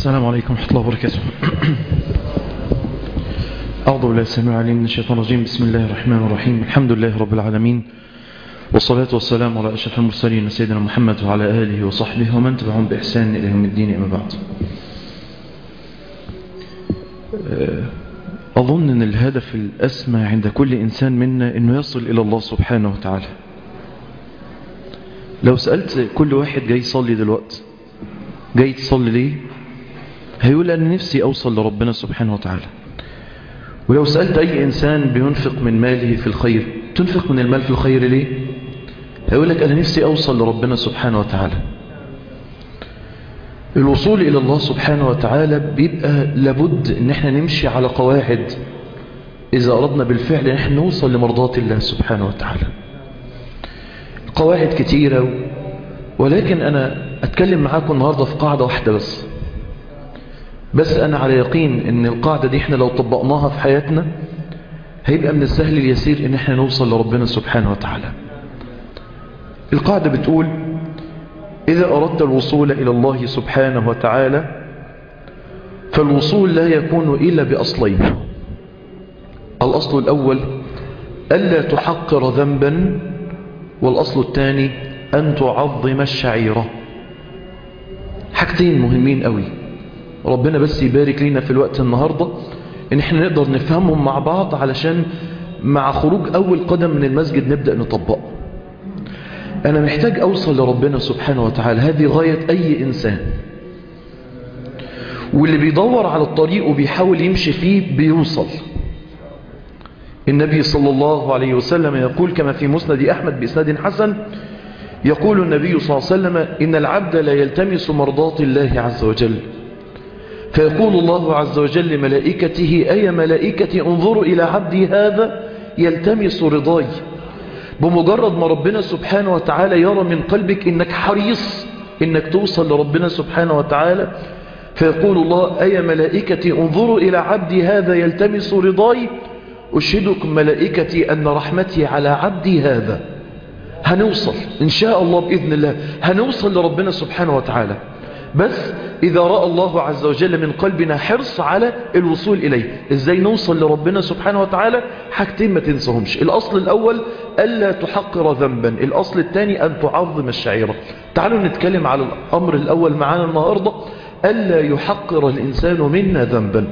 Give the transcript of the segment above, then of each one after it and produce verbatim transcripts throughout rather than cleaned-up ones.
السلام عليكم ورحمة الله وبركاته. أعوذ بالله السميع العليم من الشيطان الرجيم. بسم الله الرحمن الرحيم. الحمد لله رب العالمين، والصلاة والسلام على أشرف المرسلين سيدنا محمد وعلى آله وصحبه ومن تبعهم بإحسان إلى يوم الدين. أما بعد، أظن أن الهدف الأسمى عند كل إنسان منا أنه يصل إلى الله سبحانه وتعالى. لو سألت كل واحد جاي يصلي دلوقتي، جاي تصلي ليه؟ هيقول أنا نفسي أوصل لربنا سبحانه وتعالى. ولو سألت أي إنسان بينفق من ماله في الخير، تنفق من المال في الخير ليه؟ هيقول لك أنا نفسي أوصل لربنا سبحانه وتعالى. الوصول إلى الله سبحانه وتعالى بيبقى لابد أن احنا نمشي على قواعد إذا أردنا بالفعل أن احنا نوصل لمرضات الله سبحانه وتعالى. قواعد كتيرة، ولكن أنا أتكلم معاكم النهاردة في قاعدة واحدة بس بس أنا على يقين أن القاعدة دي احنا لو طبقناها في حياتنا هيبقى من السهل اليسير أن احنا نوصل لربنا سبحانه وتعالى. القاعدة بتقول: إذا أردت الوصول إلى الله سبحانه وتعالى فالوصول لا يكون إلا بأصلين. الأصل الأول ألا تحقر ذنبا، والأصل الثاني أن تعظم الشعيرة. حاجتين مهمين قوي، ربنا بس يبارك لنا في الوقت النهاردة إن احنا نقدر نفهمهم مع بعض، علشان مع خروج أول قدم من المسجد نبدأ نطبق. أنا محتاج أوصل لربنا سبحانه وتعالى، هذه غاية أي إنسان، واللي بيدور على الطريق وبيحاول يمشي فيه بيوصل. النبي صلى الله عليه وسلم يقول كما في مسند أحمد بإسناد حسن، يقول النبي صلى الله عليه وسلم: إن العبد لا يلتمس مرضات الله عز وجل فيقول الله عز وجل لملائكته: أي ملائكتي انظروا إلى عبدي هذا يلتمس رضاي. بمجرد ما ربنا سبحانه وتعالى يرى من قلبك إنك حريص إنك توصل لربنا سبحانه وتعالى، فيقول الله: أي ملائكتي انظروا إلى عبدي هذا يلتمس رضاي، أشهدكم ملائكتي أن رحمتي على عبدي هذا. هنوصل إن شاء الله بإذن الله، هنوصل لربنا سبحانه وتعالى، بس إذا رأى الله عز وجل من قلبنا حرص على الوصول إليه. إزاي نوصل لربنا سبحانه وتعالى؟ حاجتين ما تنسهمش. الأصل الأول ألا تحقر ذنبا، الأصل الثاني أن تعظم الشعيرة. تعالوا نتكلم على الأمر الأول معانا النهاردة، ألا يحقر الإنسان منا ذنبا.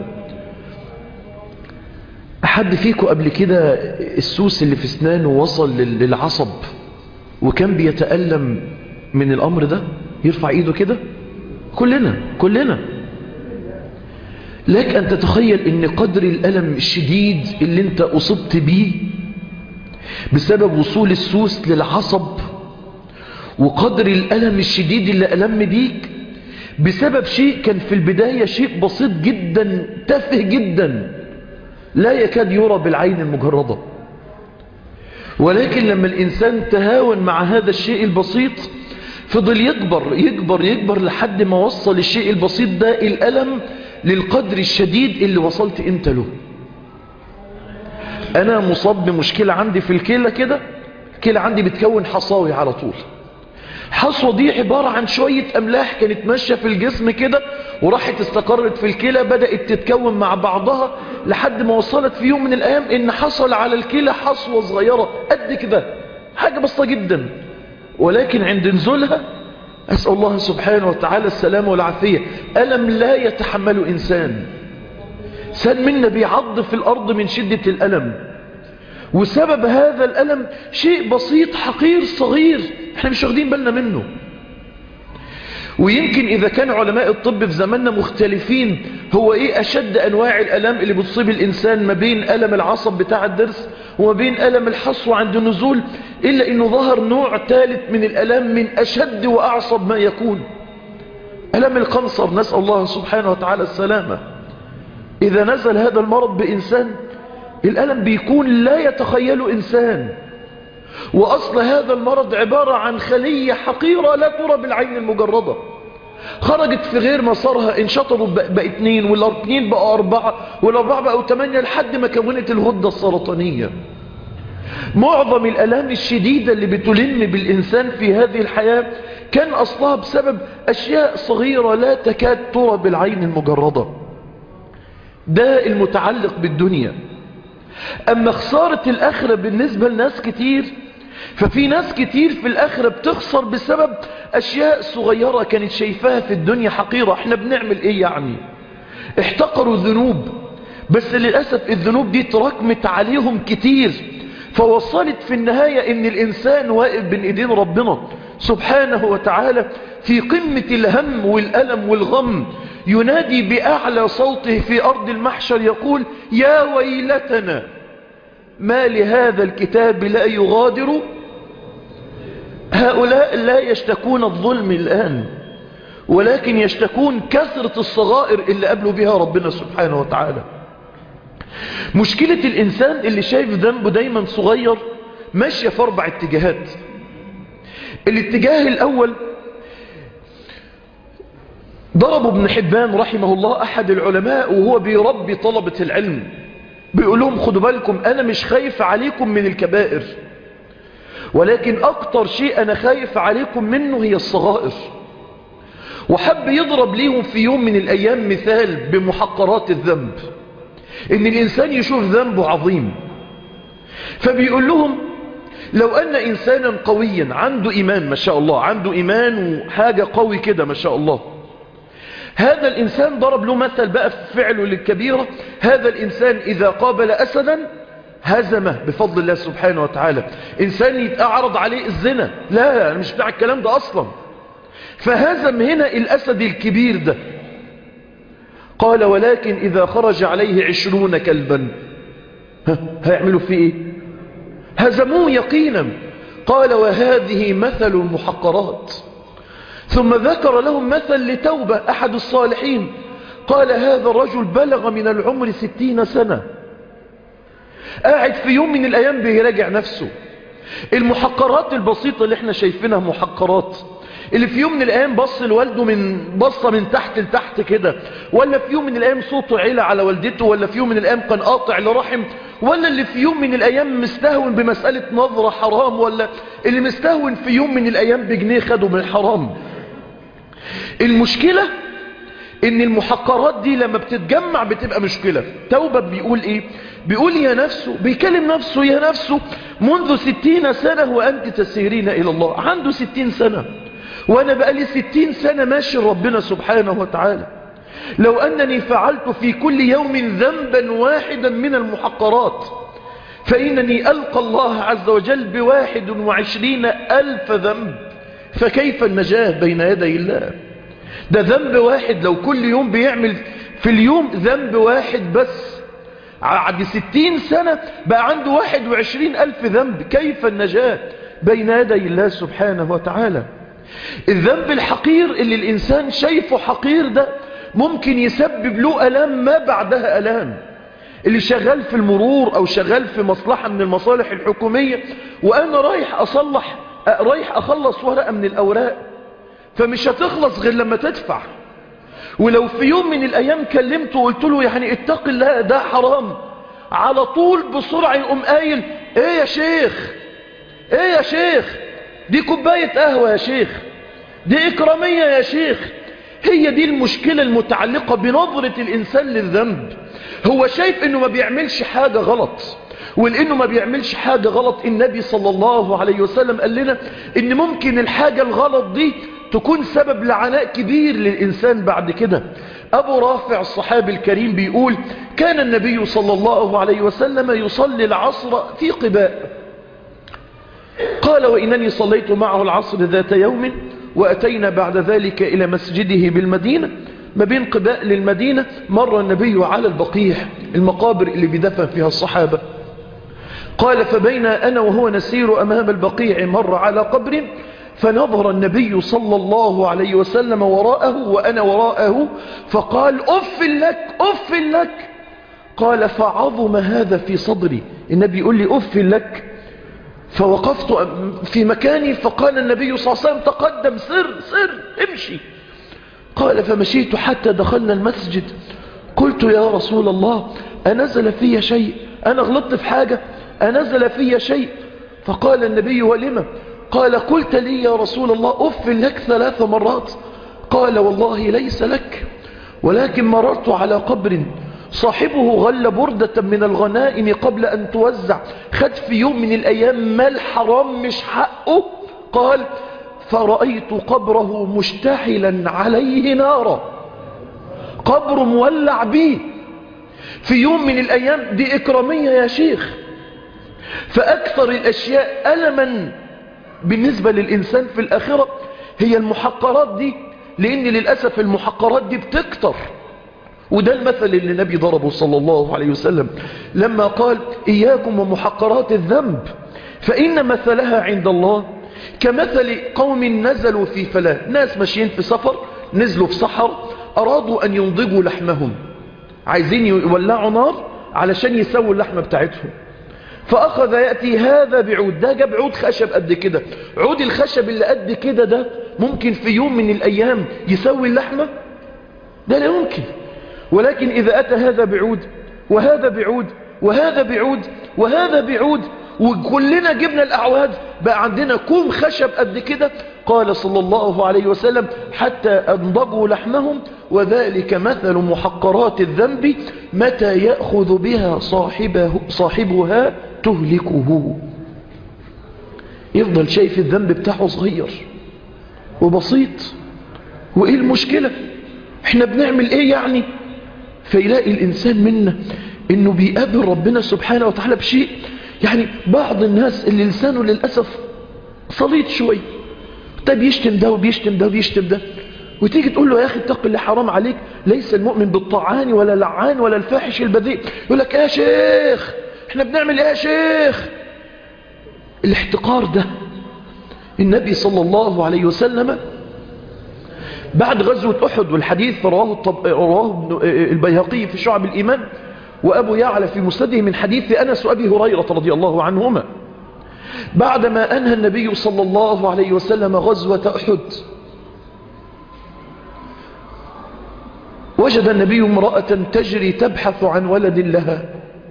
أحد فيكم قبل كده السوس اللي في اسنانه وصل للعصب وكان بيتألم من الأمر ده؟ يرفع إيده كده. كلنا كلنا لك أن تتخيل أن قدر الألم الشديد اللي أنت أصبت به بسبب وصول السوس للعصب، وقدر الألم الشديد اللي ألم بيك بسبب شيء كان في البداية شيء بسيط جدا، تافه جدا، لا يكاد يرى بالعين المجردة. ولكن لما الإنسان تهاون مع هذا الشيء البسيط فضل يكبر يكبر يكبر لحد ما وصل الشيء البسيط ده الألم للقدر الشديد اللي وصلت انت له. أنا مصاب بمشكلة عندي في الكلى كده، الكلى عندي بتكون حصاوي على طول. حصوة دي عبارة عن شوية أملاح كانت ماشية في الجسم كده وراحت استقرت في الكلى، بدأت تتكون مع بعضها لحد ما وصلت في يوم من الأيام إن حصل على الكلى حصوة صغيرة قد كده، حاجة بسيطة جدا، ولكن عند نزولها أسأل الله سبحانه وتعالى السلامة والعافية، ألم لا يتحمله إنسان. سن منا بيعض في الأرض من شدة الألم، وسبب هذا الألم شيء بسيط حقير صغير احنا مش واخدين بالنا منه. ويمكن إذا كان علماء الطب في زماننا مختلفين هو إيه أشد أنواع الألم اللي بتصيب الإنسان، ما بين ألم العصب بتاع الضرس وما بين ألم الحصوة عند النزول، إلا إنه ظهر نوع ثالث من الألم من أشد وأعصب ما يكون، ألم القنصر، نسأل الله سبحانه وتعالى السلامة. إذا نزل هذا المرض بإنسان الألم بيكون لا يتخيله إنسان، وأصل هذا المرض عبارة عن خلية حقيرة لا ترى بالعين المجردة، خرجت في غير مسارها، انشطروا بقى اتنين، والاتنين بقى أربعة، والأربعة بقوا تمانية، لحد ما كونت الغدة السرطانية. معظم الألام الشديدة اللي بتلم بالإنسان في هذه الحياة كان أصلها بسبب أشياء صغيرة لا تكاد ترى بالعين المجردة. ده المتعلق بالدنيا. أما خسارة الآخرة بالنسبة لناس كتير، ففي ناس كتير في الآخرة بتخسر بسبب أشياء صغيرة كانت شايفاها في الدنيا حقيرة. احنا بنعمل ايه يعني؟ احتقروا الذنوب، بس للأسف الذنوب دي تراكمت عليهم كتير، فوصلت في النهاية ان الإنسان واقف بين ايدين ربنا سبحانه وتعالى في قمة الهم والألم والغم، ينادي بأعلى صوته في أرض المحشر يقول: يا ويلتنا ما لهذا الكتاب لا يغادر. هؤلاء لا يشتكون الظلم الآن، ولكن يشتكون كثرة الصغائر اللي قبلوا بها ربنا سبحانه وتعالى. مشكلة الإنسان اللي شايف ذنبه دايما صغير ماشية في أربع اتجاهات. الاتجاه الأول ضرب ابن حبان رحمه الله أحد العلماء وهو بيربي طلبة العلم، بيقول لهم: خدوا بالكم، أنا مش خايف عليكم من الكبائر، ولكن أكتر شيء أنا خايف عليكم منه هي الصغائر. وحب يضرب ليهم في يوم من الأيام مثال بمحقرات الذنب، إن الإنسان يشوف ذنبه عظيم. فبيقول لهم: لو أن إنسانا قويا عنده إيمان ما شاء الله، عنده إيمان وحاجة قوي كده ما شاء الله، هذا الإنسان ضرب له مثل بقى في فعله للكبيرة. هذا الإنسان إذا قابل أسدا هزمه بفضل الله سبحانه وتعالى. إنسان يتعرض عليه الزنا، لا أنا مش بتاع الكلام ده أصلا، فهزم هنا الأسد الكبير ده. قال: ولكن إذا خرج عليه عشرون كلبا هيعملوا فيه إيه؟ هزموه يقينا. قال: وهذه مثل المحقرات. ثم ذكر لهم مثل لتوبة أحد الصالحين، قال: هذا الرجل بلغ من العمر ستين سنة، قاعد في يوم من الأيام بيراجع نفسه. المحقرات البسيطة اللي احنا شايفينها محقرات، اللي في يوم من الأيام بص لوالده من بصة من تحت لتحت كده، ولا في يوم من الأيام صوته عيلة على والدته، ولا في يوم من الأيام كان قاطع لرحم، ولا اللي في يوم من الأيام مستهون بمسألة نظرة حرام، ولا اللي مستهون في يوم من الأيام بجنيه خده من الحرام. المشكلة ان المحقرات دي لما بتتجمع بتبقى مشكلة. توبة بيقول ايه؟ بيقول: يا نفسه، بيكلم نفسه: يا نفسه منذ ستين سنة وأنت تسيرين إلى الله. عنده ستين سنة، وأنا بقالي ستين سنة ماشي ربنا سبحانه وتعالى. لو أنني فعلت في كل يوم ذنبا واحدا من المحقرات فإنني ألقى الله عز وجل بواحد وعشرين ألف ذنب، فكيف النجاة بين يدي الله؟ ده ذنب واحد، لو كل يوم بيعمل في اليوم ذنب واحد بس، بعد ستين سنة بقى عنده واحد وعشرين ألف ذنب. كيف النجاة بين يدي الله سبحانه وتعالى؟ الذنب الحقير اللي الإنسان شايفه حقير ده ممكن يسبب له ألام ما بعدها ألام. اللي شغال في المرور أو شغال في مصلحة من المصالح الحكومية، وأنا رايح أصلح رايح أخلص ورقة من الأوراق، فمش هتخلص غير لما تدفع. ولو في يوم من الأيام كلمته وقلت له يعني اتق الله ده حرام، على طول بسرعة يقوم قايل: ايه يا شيخ، ايه يا شيخ، دي كوباية قهوة يا شيخ، دي إكرامية يا شيخ. هي دي المشكلة المتعلقة بنظرة الإنسان للذنب. هو شايف انه ما بيعملش حاجة غلط، ولانه ما بيعملش حاجة غلط النبي صلى الله عليه وسلم قال لنا ان ممكن الحاجة الغلط دي تكون سبب لعناء كبير للإنسان بعد كده. أبو رافع الصحابي الكريم بيقول: كان النبي صلى الله عليه وسلم يصلي العصر في قباء. قال: وإنني صليت معه العصر ذات يوم، وأتينا بعد ذلك إلى مسجده بالمدينة. ما بين قباء للمدينة مر النبي على البقيع، المقابر اللي بيدفن فيها الصحابة. قال: فبين أنا وهو نسير أمام البقيع مر على قبر، فنظر النبي صلى الله عليه وسلم وراءه وأنا وراءه، فقال: أف لك أف لك. قال: فعظم هذا في صدري. النبي يقول لي أف لك، فوقفت في مكاني، فقال النبي صلى الله عليه وسلم: تقدم، سر سر امشي. قال: فمشيت حتى دخلنا المسجد. قلت: يا رسول الله أنزل في شيء؟ أنا غلطت في حاجة؟ أنزل في شيء؟ فقال النبي: ولما؟ قال قلت لي يا رسول الله أف لك ثلاث مرات؟ قال والله ليس لك، ولكن مررت على قبر صاحبه غل بردة من الغنائم قبل أن توزع، خد في يوم من الأيام مال حرام مش حقه. قال فرأيت قبره مشتعلا عليه نارا، قبر مولع به في يوم من الأيام. دي إكرامية يا شيخ. فأكثر الأشياء ألما بالنسبة للإنسان في الآخرة هي المحقرات دي، لأن للأسف المحقرات دي بتكتر. وده المثل اللي النبي ضربه صلى الله عليه وسلم لما قال إياكم ومحقرات الذنب فإن مثلها عند الله كمثل قوم نزلوا في فلاة. ناس ماشيين في سفر، نزلوا في صحر، أرادوا أن ينضجوا لحمهم، عايزين يولعوا نار علشان يسووا اللحمة بتاعتهم. فأخذ يأتي هذا بعود، ده جاب عود خشب قد كده. عود الخشب اللي قد كده ده ممكن في يوم من الأيام يسوي اللحمة؟ ده لا يمكن. ولكن إذا أتى هذا بعود وهذا بعود وهذا بعود وهذا بعود وكلنا جبنا الأعواد، بقى عندنا كوم خشب قد كده. قال صلى الله عليه وسلم حتى أنضجوا لحمهم، وذلك مثل محقرات الذنب متى يأخذ بها صاحبه صاحبها تهلكه. يفضل شايف الذنب بتاعه صغير وبسيط، وإيه المشكلة؟ احنا بنعمل ايه يعني؟ فيلاقي الإنسان منا انه بيقابل ربنا سبحانه وتعالى بشيء. يعني بعض الناس اللي لسانه للأسف صليط شوي، ده بيشتم ده وبيشتم ده وبيشتم ده، وتيجي تقول له يا أخي اتق الله حرام عليك، ليس المؤمن بالطعان ولا لعان ولا الفاحش البذيء. يقول لك يا شيخ احنا بنعمل ايه يا شيخ؟ الاحتقار ده النبي صلى الله عليه وسلم بعد غزوة أحد، والحديث رواه, الطب... رواه البيهقي في شعب الإيمان وأبو يعلى في مسنده من حديث أنس وأبي هريرة رضي الله عنهما، بعدما أنهى النبي صلى الله عليه وسلم غزوة أحد وجد النبي امرأة تجري تبحث عن ولد لها،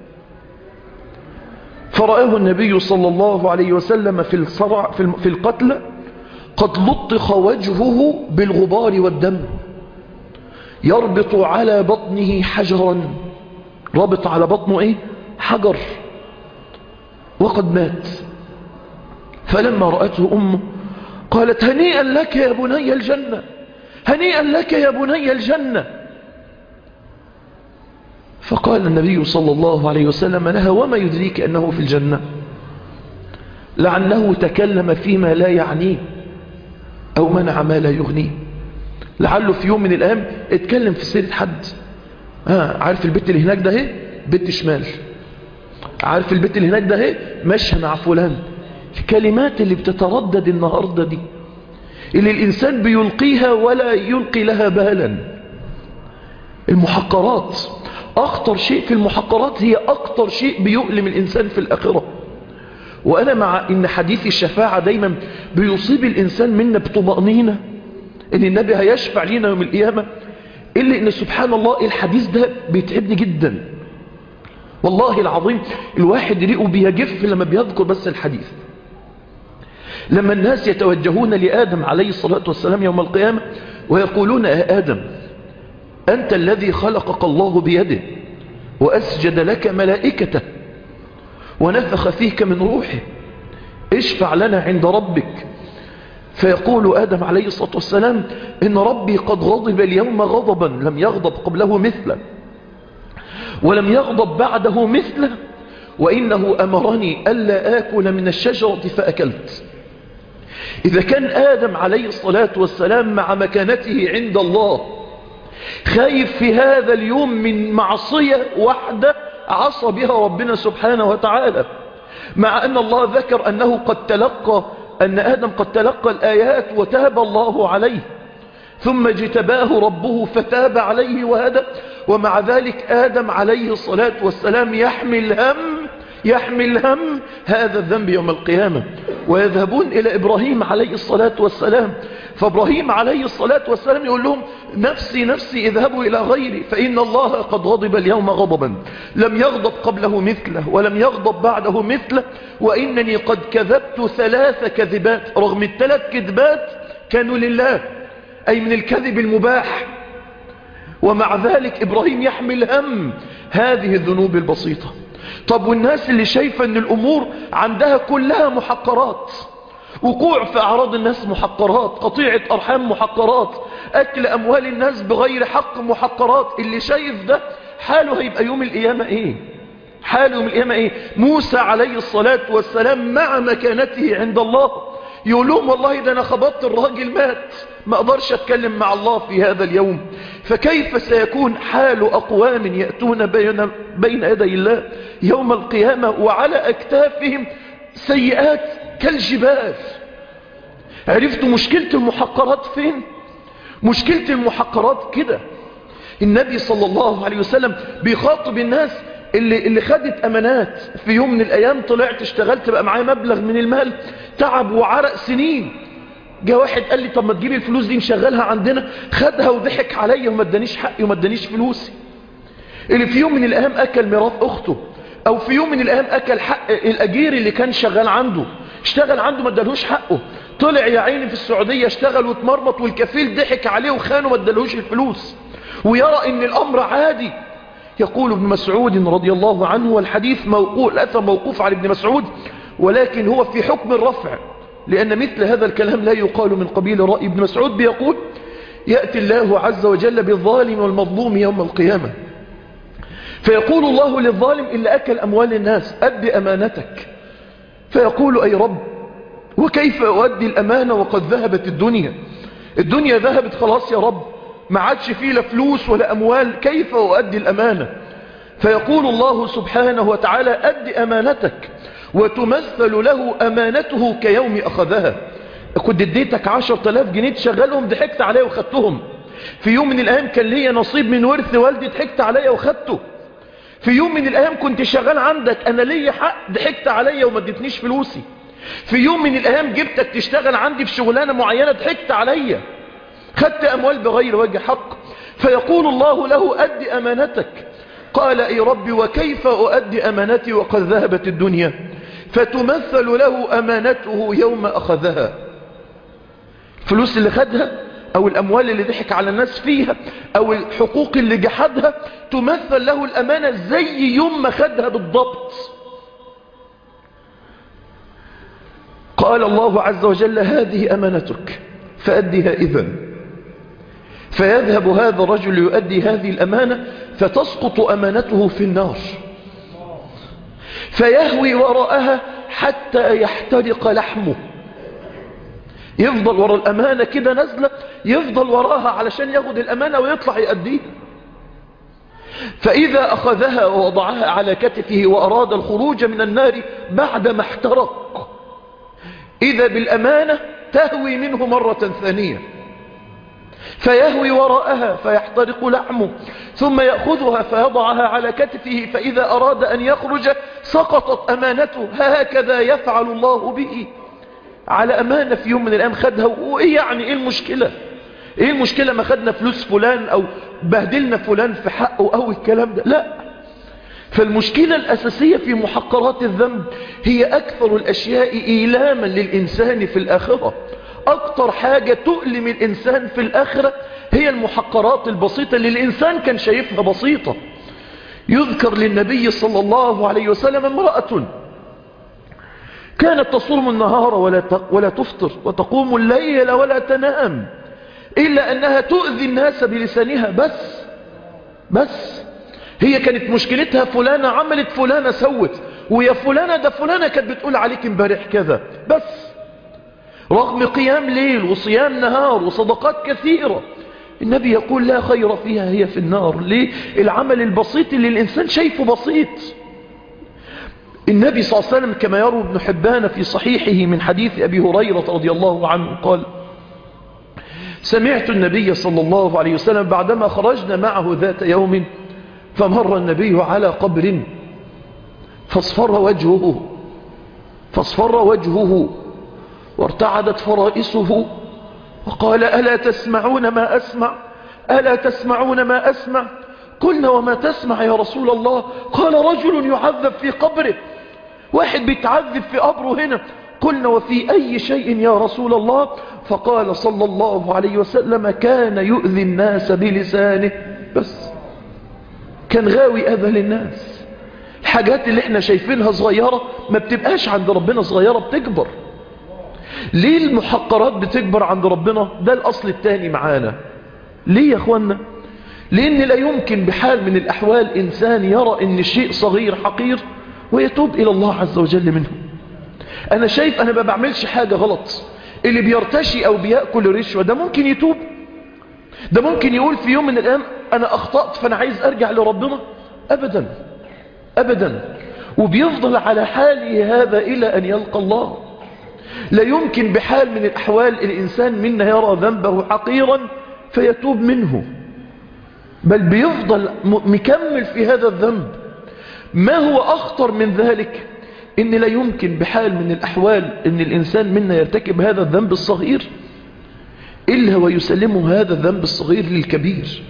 فرآه النبي صلى الله عليه وسلم في الصرع في القتل قد لطخ وجهه بالغبار والدم، يربط على بطنه حجرا، ربط على بطنه ايه؟ حجر، وقد مات. فلما رأته أمه قالت هنيئا لك يا بني الجنة، هنيئا لك يا بني الجنة. فقال النبي صلى الله عليه وسلم لها وما يدريك أنه في الجنة؟ لعله تكلم فيما لا يعنيه أو منع ما لا يغنيه، لعله في يوم من الأيام اتكلم في سيرة حد. آه عارف البيت اللي هناك ده اهي بيت شمال، عارف البيت اللي هناك ده اهي ماشي مع فلان. الكلمات اللي بتتردد النهاردة دي اللي الإنسان بيلقيها ولا يلقي لها بالا. المحقرات أخطر شيء في المحقرات، هي أكتر شيء بيؤلم الإنسان في الآخرة. وأنا مع إن حديث الشفاعة دايما بيصيب الإنسان منا بطمأنينة إن النبي هيشفع لنا يوم القيامة، إلا إن سبحان الله الحديث ده بيتعبني جدا والله العظيم. الواحد ريقه بيجف لما بيذكر بس الحديث. لما الناس يتوجهون لآدم عليه الصلاة والسلام يوم القيامة ويقولون يا آدم أنت الذي خلقك الله بيده وأسجد لك ملائكته ونفخ فيك من روحه، اشفع لنا عند ربك. فيقول آدم عليه الصلاة والسلام إن ربي قد غضب اليوم غضبا لم يغضب قبله مثله ولم يغضب بعده مثله، وإنه أمرني ألا آكل من الشجرة فأكلت. إذا كان آدم عليه الصلاة والسلام مع مكانته عند الله خايف في هذا اليوم من معصية واحدة عصى بها ربنا سبحانه وتعالى، مع أن الله ذكر أنه قد تلقى أن آدم قد تلقى الآيات وتاب الله عليه ثم اجتباه ربه فتاب عليه وهدى، ومع ذلك آدم عليه الصلاة والسلام يحمل هم يحمل هم هذا الذنب يوم القيامة. ويذهبون إلى إبراهيم عليه الصلاة والسلام فإبراهيم عليه الصلاة والسلام يقول لهم نفسي نفسي اذهبوا إلى غيري فإن الله قد غضب اليوم غضبا لم يغضب قبله مثله ولم يغضب بعده مثله، وإنني قد كذبت ثلاث كذبات، رغم الثلاث كذبات كانوا لله أي من الكذب المباح، ومع ذلك إبراهيم يحمل هم هذه الذنوب البسيطة. طب والناس اللي شايفة أن الأمور عندها كلها محقرات، وقوع في أعراض الناس محقرات، قطيعة أرحام محقرات، أكل أموال الناس بغير حق محقرات، اللي شايف ده حاله هيبقى يوم القيامة إيه؟ حاله يوم القيامة إيه؟ موسى عليه الصلاة والسلام مع مكانته عند الله يقول لهم والله ده أنا خبطت الراجل مات، ما أقدرش أتكلم مع الله في هذا اليوم. فكيف سيكون حال أقوام يأتون بين, بين يدي الله يوم القيامة وعلى أكتافهم سيئات كالجبال؟ عرفتوا مشكلة المحقرات فين؟ مشكلة المحقرات كده. النبي صلى الله عليه وسلم بيخاطب الناس اللي, اللي خدت أمانات في يوم من الأيام، طلعت اشتغلت بقى معايا مبلغ من المال، تعب وعرق سنين، جاء واحد قال لي طب ما تجيب الفلوس دي نشغلها عندنا، خدها وضحك عليا وما ادانيش حقي وما ادانيش فلوسي. اللي في يوم من الأيام أكل ميراث أخته، أو في يوم من الأيام أكل حق الأجير اللي كان شغال عنده، اشتغل عنده ما ادالهوش حقه، طلع يا عيني في السعودية اشتغل واتمرمط والكفيل ضحك عليه وخانه ما ادالهوش الفلوس، ويرى ان الأمر عادي. يقول ابن مسعود رضي الله عنه، والحديث موقوف، الأثر موقوف على ابن مسعود، ولكن هو في حكم الرفع، لأن مثل هذا الكلام لا يقال من قبيل رأي ابن مسعود. بيقول يأتي الله عز وجل بالظالم والمظلوم يوم القيامة، فيقول الله للظالم اللي أكل أموال الناس أد أمانتك، فيقول أي رب وكيف أؤدي الأمانة وقد ذهبت الدنيا، الدنيا ذهبت خلاص يا رب، ما عادش فيه لا فلوس ولا أموال، كيف أؤدي الأمانة؟ فيقول الله سبحانه وتعالى أد أمانتك، وتمثل له أمانته كيوم أخذها. كنت اديتك عشر تلاف جنيه تشغلهم، ضحكت عليه وخدتهم. في يوم من الأيام كان لي نصيب من ورث والدي، ضحكت عليه وخدته. في يوم من الأيام كنت شغال عندك، أنا لي حق، ضحكت عليه وما اديتنيش فلوسي. في يوم من الأيام جبتك تشتغل عندي في شغلانة معينة، ضحكت عليا، خدت أموال بغير وجه حق. فيقول الله له أد أمانتك، قال أي ربي وكيف أؤدي أمانتي وقد ذهبت الدنيا؟ فتمثل له أمانته يوم أخذها، الفلوس اللي خدها أو الأموال اللي ضحك على الناس فيها أو الحقوق اللي جحدها، تمثل له الأمانة زي يوم ما خدها بالضبط. قال الله عز وجل هذه أمانتك فأدها إذن. فيذهب هذا الرجل يؤدي هذه الأمانة، فتسقط أمانته في النار، فيهوي وراءها حتى يحترق لحمه، يفضل وراء الأمانة كده نزلة، يفضل وراها علشان ياخد الأمانة ويطلع يؤديها. فإذا أخذها ووضعها على كتفه وأراد الخروج من النار بعدما احترق، إذا بالأمانة تهوي منه مرة ثانية، فيهوي وراءها فيحترق لحمه، ثم يأخذها فيضعها على كتفه، فإذا أراد أن يخرج سقطت أمانته. هكذا يفعل الله به على أمانة في يوم من الأيام خدها. وإيه يعني إيه المشكلة؟ إيه المشكلة ما خدنا فلوس فلان أو بهدلنا فلان في حقه أو الكلام ده؟ لا. فالمشكلة الأساسية في محقرات الذنب هي أكثر الأشياء إيلاما للإنسان في الآخرة. أكتر حاجة تؤلم الإنسان في الآخرة هي المحقرات البسيطة اللي الإنسان كان شايفها بسيطة. يذكر للنبي صلى الله عليه وسلم امرأة كانت تصوم النهار ولا ولا تفطر وتقوم الليل ولا تنام، إلا أنها تؤذي الناس بلسانها بس بس هي كانت مشكلتها فلانة عملت فلانة سوت، ويا فلانة ده فلانة كانت بتقول عليك امبارح كذا بس، رغم قيام ليل وصيام نهار وصدقات كثيرة. النبي يقول لا خير فيها، هي في النار. ليه؟ العمل البسيط اللي الإنسان شايفه بسيط. النبي صلى الله عليه وسلم كما يروي ابن حبان في صحيحه من حديث أبي هريرة رضي الله عنه قال سمعت النبي صلى الله عليه وسلم بعدما خرجنا معه ذات يوم، فمر النبي على قبر فاصفر وجهه فاصفر وجهه وارتعدت فرائسه وقال ألا تسمعون ما أسمع ألا تسمعون ما أسمع قلنا وما تسمع يا رسول الله؟ قال رجل يعذب في قبره، واحد بيتعذب في قبره هنا. قلنا وفي أي شيء يا رسول الله؟ فقال صلى الله عليه وسلم كان يؤذي الناس بلسانه، بس كان غاوي أذى للناس. الحاجات اللي احنا شايفينها صغيرة ما بتبقاش عند ربنا صغيرة، بتكبر. ليه المحقرات بتكبر عند ربنا؟ ده الأصل الثاني معانا. ليه يا أخوانا؟ لأن لا يمكن بحال من الأحوال إنسان يرى أن الشيء صغير حقير ويتوب إلى الله عز وجل منه. أنا شايف أنا ما بعملش حاجة غلط، اللي بيرتشي أو بيأكل رشوة ده ممكن يتوب، ده ممكن يقول في يوم من الأيام أنا أخطأت فأنا عايز أرجع لربنا. أبدا أبدا، وبيفضل على حاله هذا إلى أن يلقى الله. لا يمكن بحال من الأحوال الإنسان منا يرى ذنبه حقيرا فيتوب منه، بل بيفضل مكمل في هذا الذنب. ما هو أخطر من ذلك؟ إن لا يمكن بحال من الأحوال إن الإنسان منا يرتكب هذا الذنب الصغير إلا ويسلمه هذا الذنب الصغير للكبير.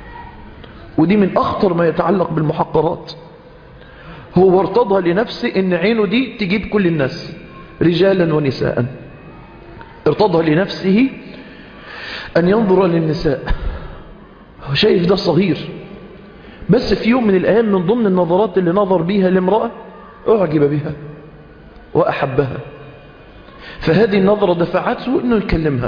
ودي من أخطر ما يتعلق بالمحقرات. هو ارتضى لنفسه إن عينه دي تجيب كل الناس رجالا ونساء، ارتضى لنفسه أن ينظر للنساء، هو شايف ده صغير. بس في يوم من الأيام من ضمن النظرات اللي نظر بيها لامرأة أعجب بها وأحبها، فهذه النظرة دفعته أنه يكلمها،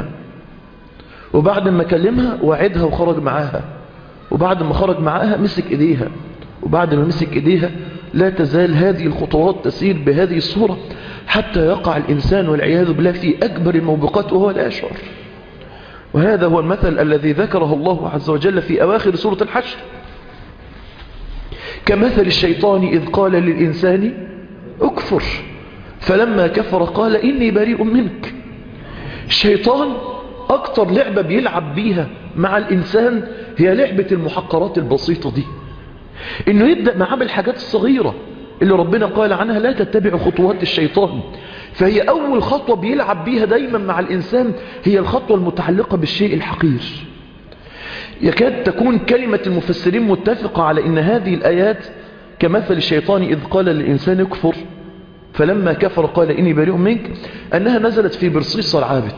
وبعد ما كلمها وعدها وخرج معاها، وبعد ما خرج معاها مسك إيديها، وبعد ما مسك إيديها لا تزال هذه الخطوات تسير بهذه الصورة حتى يقع الإنسان والعياذ بالله في أكبر الموبقات وهو لا يشعر. وهذا هو المثل الذي ذكره الله عز وجل في أواخر سورة الحشر، كمثل الشيطان إذ قال للإنسان اكفر فلما كفر قال إني بريء منك. الشيطان أكتر لعبة بيلعب بيها مع الإنسان هي لعبة المحقرات البسيطة دي، إنه يبدأ معاه بالحاجات الصغيرة اللي ربنا قال عنها لا تتبع خطوات الشيطان. فهي أول خطوة بيلعب بيها دايما مع الإنسان هي الخطوة المتعلقة بالشيء الحقير. يكاد تكون كلمة المفسرين متفقة على إن هذه الآيات كمثل الشيطان إذ قال للإنسان اكفر فلما كفر قال إني بريء منك، أنها نزلت في برصيصة العابد.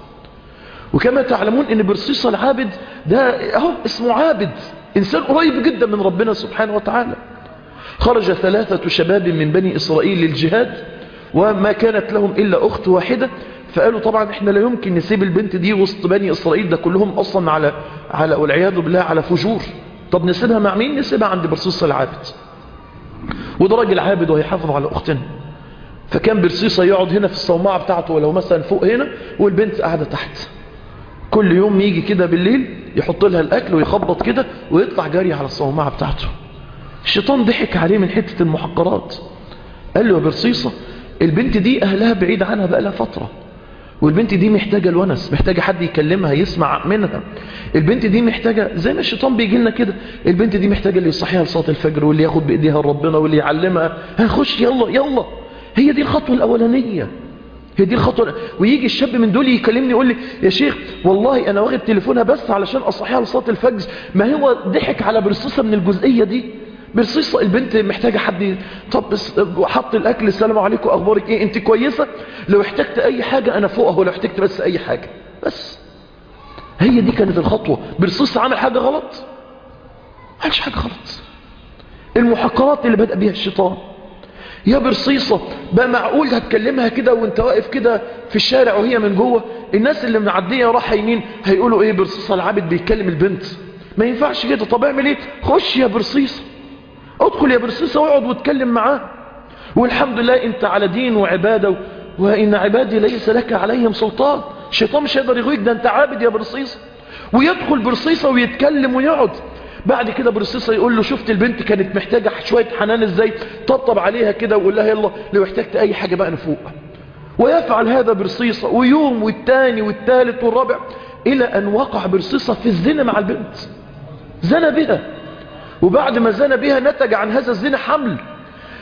وكما تعلمون إن برصيصة العابد ده أهو اسمه عابد، إنسان قريب جدا من ربنا سبحانه وتعالى. خرج ثلاثة شباب من بني إسرائيل للجهاد وما كانت لهم إلا أخت واحدة، فقالوا طبعا احنا لا يمكن نسيب البنت دي وسط بني إسرائيل، ده كلهم أصلا على على والعياذ بالله على فجور. طب نسيبها مع مين؟ نسيبها عند برصيصة العابد، وده راجل عابد ويحافظ على أختنا. فكان برصيصة يقعد هنا في الصومعة بتاعته ولو مثلا فوق هنا، والبنت قاعدة تحت. كل يوم يجي كده بالليل يحط لها الأكل ويخبط كده ويطلع جاري على الصومعة بتاعته. الشيطان ضحك عليه من حتة المحقرات، قال له يا برصيصة البنت دي أهلها بعيد عنها بقى لها فترة، والبنت دي محتاجة الونس، محتاجة حد يكلمها يسمع منها. البنت دي محتاجة زي ما الشيطان بيجي لنا كده، البنت دي محتاجة اللي يصحيها لصلاة الفجر واللي ياخد بإيديها ربنا واللي يعلمها هنخش يلا يلا. هي دي الخطوة الأولانية، هي دي الخطوة. ويجي الشاب من دول يكلمني يقول لي يا شيخ والله أنا واخد تليفونها بس علشان أصحيها لصلاة الفجر. ما هو ضحك على برصيصة من الجزئية دي. برصيصة البنت محتاجة حد، طب حط الأكل السلام عليكم أخبارك إيه أنت كويسة، لو احتجت أي حاجة أنا فوقه، ولو احتجت بس أي حاجة بس. هي دي كانت الخطوة. برصيصة عمل حاجة غلط؟ ما عملش حاجة غلط. المحقرات اللي بدأ بيها الشيطان. يا برصيصة بقى معقول هتكلمها كده وانت واقف كده في الشارع وهي من جوه الناس اللي معديه راحه يمين هيقولوا ايه برصيصة العابد بيتكلم البنت؟ ما ينفعش كده. طب اعمل ايه؟ خش يا برصيصة، ادخل يا برصيصة واقعد واتكلم معاه، والحمد لله انت على دين وعبادة، وان عبادي ليس لك عليهم سلطان. الشيطان مش هيقدر يغويك، ده انت عابد يا برصيصة. ويدخل برصيصة ويتكلم ويقعد. بعد كده برصيصة يقول له شفت البنت كانت محتاجة شوية حنان ازاي، طبطب عليها كده وقول لها يلا لو احتجت اي حاجة بقى نفوق. ويفعل هذا برصيصة، ويوم والتاني والتالت والرابع الى ان وقع برصيصة في الزنا مع البنت، زنى بها. وبعد ما زنى بها نتج عن هذا الزنا حمل.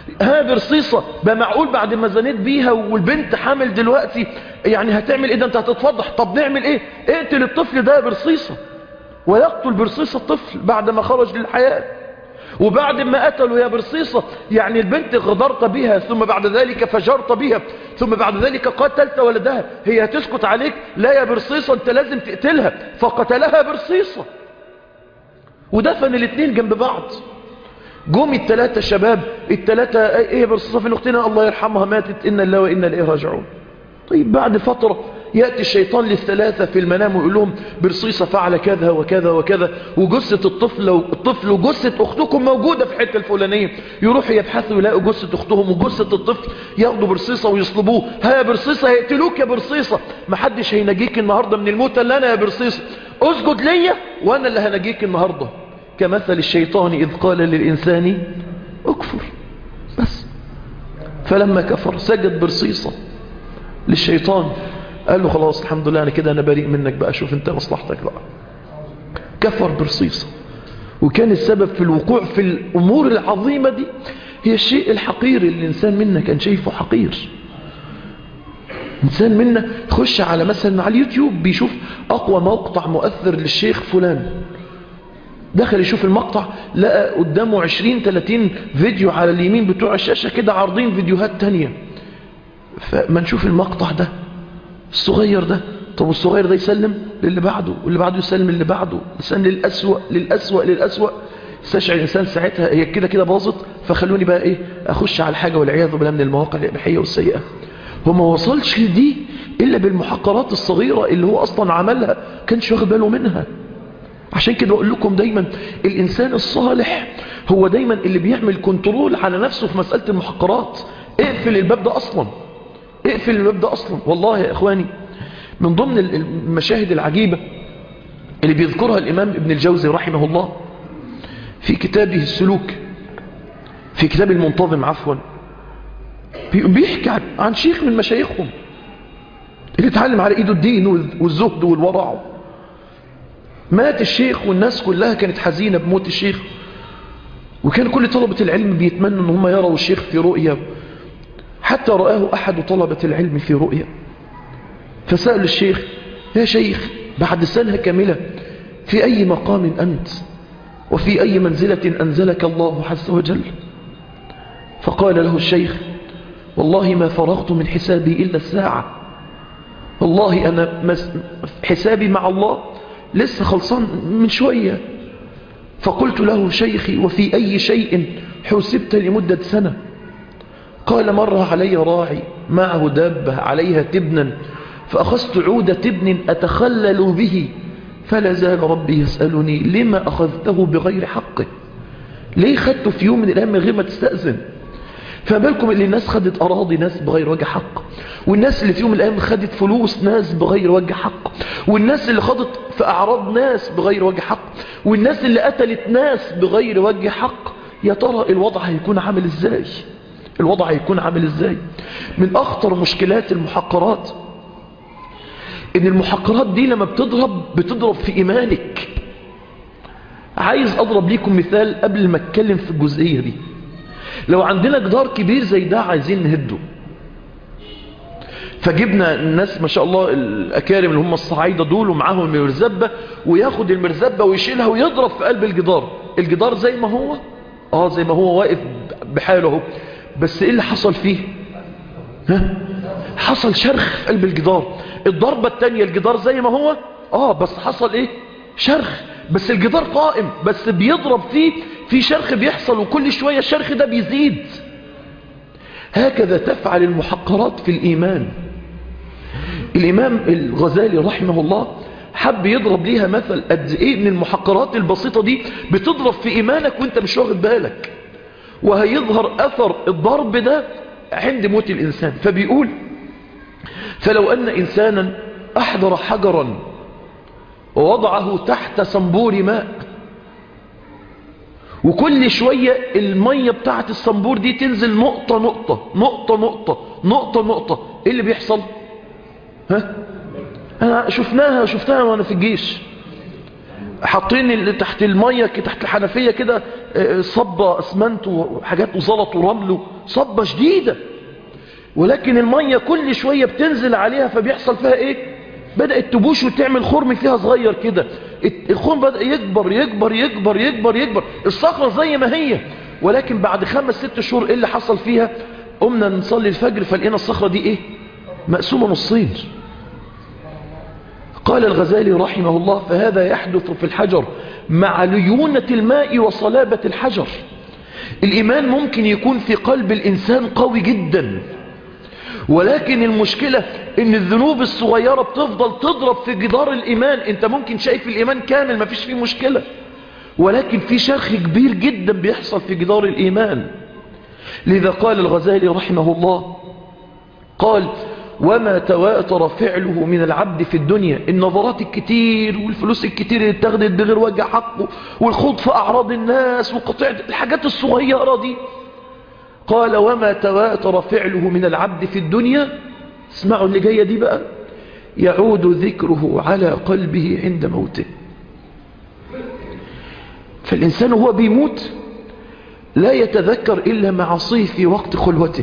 ها برصيصة، بقى معقول بعد ما زنيت بيها والبنت حامل دلوقتي يعني هتعمل ايه؟ ده انت هتتفضح. طب نعمل ايه؟ اقتل الطفل ده برصيصة. ويقتل برصيصة الطفل بعد ما خرج للحياة. وبعد ما قتلوا يا برصيصة يعني البنت غدرت بها، ثم بعد ذلك فجرت بها، ثم بعد ذلك قتلت ولدها، هي هتسكت عليك؟ لا يا برصيصة انت لازم تقتلها. فقتلها برصيصة ودفن الاثنين جنب بعض. جم الثلاثة شباب الثلاثة، ايه يا برصيصة فين اختنا؟ الله يرحمها ماتت، إنا الله وإنا إليه راجعون. طيب بعد فترة يأتي الشيطان للثلاثة في المنام ويقول لهم برصيصة فعل كذا وكذا وكذا، وجثة الطفل الطفل وجثة أختكم موجودة في الحتة الفلانية. يروحوا يبحثوا يلاقوا جثة أختهم وجثة الطفل، ياخدوا برصيصة ويصلبوه. ها يا برصيصة هيقتلوك يا برصيصة، محدش هينجيك النهاردة من الموت الا أنا يا برصيصة، اسجد ليا وأنا اللي هنجيك النهاردة. كمثل الشيطان إذ قال للإنسان اكفر، بس فلما كفر سجد برصيصة للشيطان، قال له خلاص الحمد لله أنا كده أنا بريء منك بقى، شوف أنت مصلحتك بقى. كفر برصيصة. وكان السبب في الوقوع في الأمور العظيمة دي هي الشيء الحقير اللي الإنسان منا كان شايفه حقير. إنسان منا يخش على مثلا على اليوتيوب بيشوف أقوى مقطع مؤثر للشيخ فلان، دخل يشوف المقطع لقى قدامه عشرين ثلاثين فيديو على اليمين بتوع الشاشة كده عارضين فيديوهات تانية. فما نشوف المقطع ده الصغير ده، طب الصغير ده يسلم للي بعده واللي بعده يسلم للي بعده، يسلم للأسوأ للأسوأ للأسوأ. استشعر الإنسان ساعتها هي كده كده باظت، فخلوني بقى إيه أخش على الحاجة والعياذ بالله من المواقع الإباحية والسيئة. هو ما وصلش لدي إلا بالمحقرات الصغيرة اللي هو أصلا عملها كانش واخد باله منها. عشان كده بقول لكم دايما الإنسان الصالح هو دايما اللي بيعمل كنترول على نفسه في مسألة المحقرات. اقفل الباب ده أصلا، اقفل الباب ده أصلا. والله يا إخواني من ضمن المشاهد العجيبة اللي بيذكرها الإمام ابن الجوزي رحمه الله في كتابه السلوك، في كتاب المنتظم عفوا، بيحكي عن شيخ من مشايخهم اللي اتعلم على ايده الدين والزهد والورع. مات الشيخ والناس كلها كانت حزينة بموت الشيخ، وكان كل طلبة العلم بيتمنوا ان هم يروا الشيخ في رؤيا، حتى رآه أحد طلبة العلم في رؤيا. فسأل الشيخ يا شيخ بعد سنة كاملة في أي مقام أنت وفي أي منزلة أنزلك الله عز وجل؟ فقال له الشيخ والله ما فرغت من حسابي إلا الساعة، والله أنا حسابي مع الله لسه خلصان من شوية. فقلت له شيخي وفي أي شيء حسبت لمدة سنة؟ قال مر علي راعي معه دابة عليها تبنا، فأخذت عود تبن أتخلل به، فلا زال ربي يسألني لما أخذته بغير حقه، ليه خدته في يوم من الأيام من غير ما تستأذن؟ فبالكم اللي الناس خدت أراضي ناس بغير وجه حق، والناس اللي في يوم من الأيام خدت فلوس ناس بغير وجه حق، والناس اللي خدت في أعراض ناس بغير وجه حق، والناس اللي قتلت ناس بغير وجه حق. يا ترى الوضع هيكون عامل إزاي؟ الوضع هيكون عامل إزاي؟ من أخطر مشكلات المحقرات إن المحقرات دي لما بتضرب بتضرب في إيمانك. عايز أضرب ليكم مثال قبل ما أتكلم في الجزئية دي. لو عندنا جدار كبير زي ده عايزين نهده، فجبنا الناس ما شاء الله الأكارم اللي هم الصعايدة دول ومعاهم المرزبة، وياخد المرزبة ويشيلها ويضرب في قلب الجدار. الجدار زي ما هو آه زي ما هو واقف بحاله، بس إيه اللي حصل فيه؟ ها؟ حصل شرخ في قلب الجدار. الضربة التانية الجدار زي ما هو آه بس حصل إيه؟ شرخ. بس الجدار قائم بس بيضرب فيه في شرخ بيحصل، وكل شوية الشرخ ده بيزيد. هكذا تفعل المحقرات في الإيمان. الإمام الغزالي رحمه الله حب يضرب ليها مثل قد إيه من المحقرات البسيطة دي بتضرب في إيمانك وانت مش واخد بالك، وهيظهر أثر الضرب ده عند موت الإنسان. فبيقول فلو أن إنسانا أحضر حجرا ووضعه تحت صنبور ماء، وكل شوية المية بتاعت الصنبور دي تنزل نقطة نقطة نقطة نقطة نقطة نقطة، ايه اللي بيحصل؟ ها؟ انا شفناها شفتها وانا في الجيش. حاطين تحت المية تحت الحنفية كده صبة اسمنت وحاجات وزلط ورمل، صبة شديدة، ولكن المية كل شوية بتنزل عليها فبيحصل فيها ايه؟ بدأت تبوش وتعمل خرم فيها صغير كده. الخرم بدأ يكبر يكبر يكبر يكبر يكبر، الصخرة زي ما هي، ولكن بعد خمس ست شهور ايه اللي حصل فيها؟ قمنا نصلي الفجر فلقينا الصخرة دي ايه؟ مقسومة نصين. قال الغزالي رحمه الله: فهذا يحدث في الحجر مع ليونة الماء وصلابة الحجر. الإيمان ممكن يكون في قلب الإنسان قوي جدا، ولكن المشكلة ان الذنوب الصغيرة بتفضل تضرب في جدار الإيمان. انت ممكن شايف الإيمان كامل ما فيش فيه مشكلة، ولكن في شرخ كبير جدا بيحصل في جدار الإيمان. لذا قال الغزالي رحمه الله، قال: وما تواتر فعله من العبد في الدنيا، النظرات الكتير والفلوس الكتير اللي اتخذت بغير وجه حقه، والخوض في أعراض الناس وقطع الحاجات الصغيرة دي. قال: وما تواتر فعله من العبد في الدنيا، اسمعوا اللي جاية دي بقى، يعود ذكره على قلبه عند موته. فالإنسان هو بيموت لا يتذكر إلا معاصيه في وقت خلوته،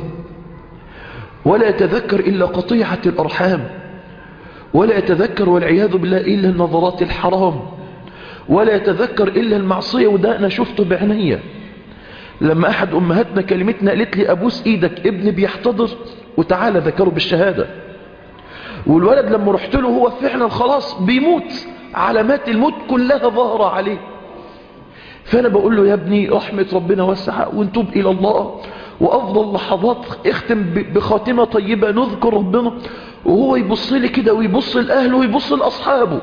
ولا يتذكر إلا قطيعة الأرحام، ولا يتذكر والعياذ بالله إلا النظرات الحرام، ولا يتذكر إلا المعصية. وده أنا شفته بعناية لما أحد أمهاتنا كلمتنا قالت لي: أبوس إيدك ابني بيحتضر وتعالى ذكره بالشهادة. والولد لما رحت له هو فعلا خلاص بيموت، علامات الموت كلها ظاهرة عليه. فأنا بقول له: يا ابني رحمة ربنا واسعة ونتوب إلى الله، وأفضل لحظات اختم بخاتمة طيبة نذكر ربنا. وهو يبص لي كده ويبص لأهله ويبص لأصحابه،